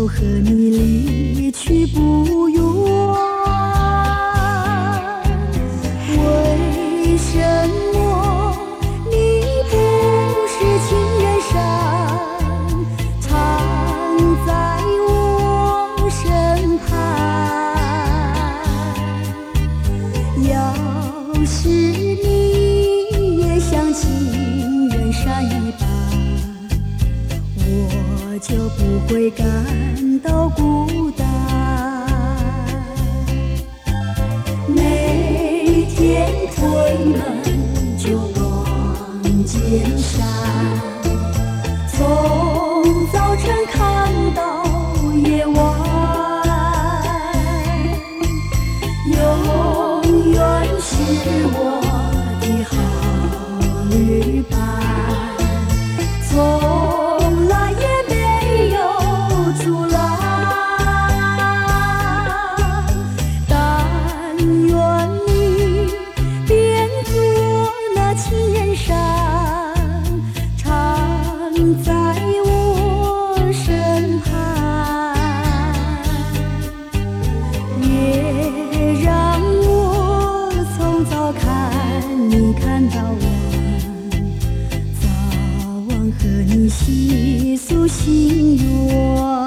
手和你离去不远。为什么你不是情人山，常在我身旁？要是你也像情人山一般，我就不会感到孤单。每天推门就望见山，从早晨看到夜晚，永远是我的好旅伴。从来也没有阻拦，但愿你变作那情人山，常在我身旁，也让我从早看你看到晚，和你细诉心愿。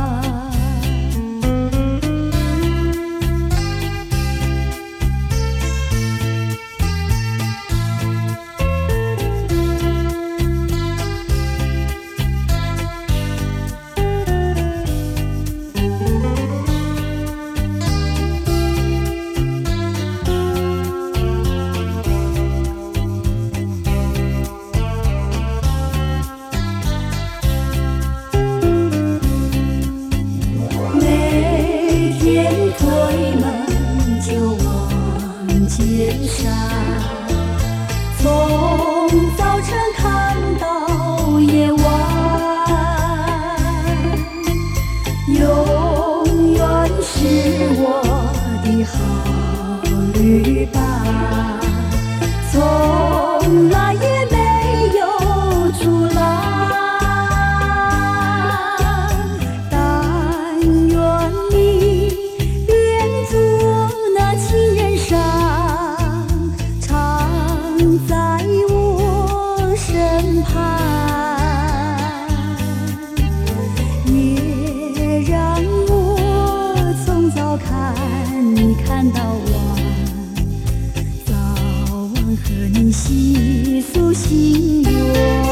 推门就望见山，从早晨看到夜晚，永远是我的好旅伴，从来也没有阻拦。在我身旁，也让我从早看你看到晚，早晚和你细诉心愿。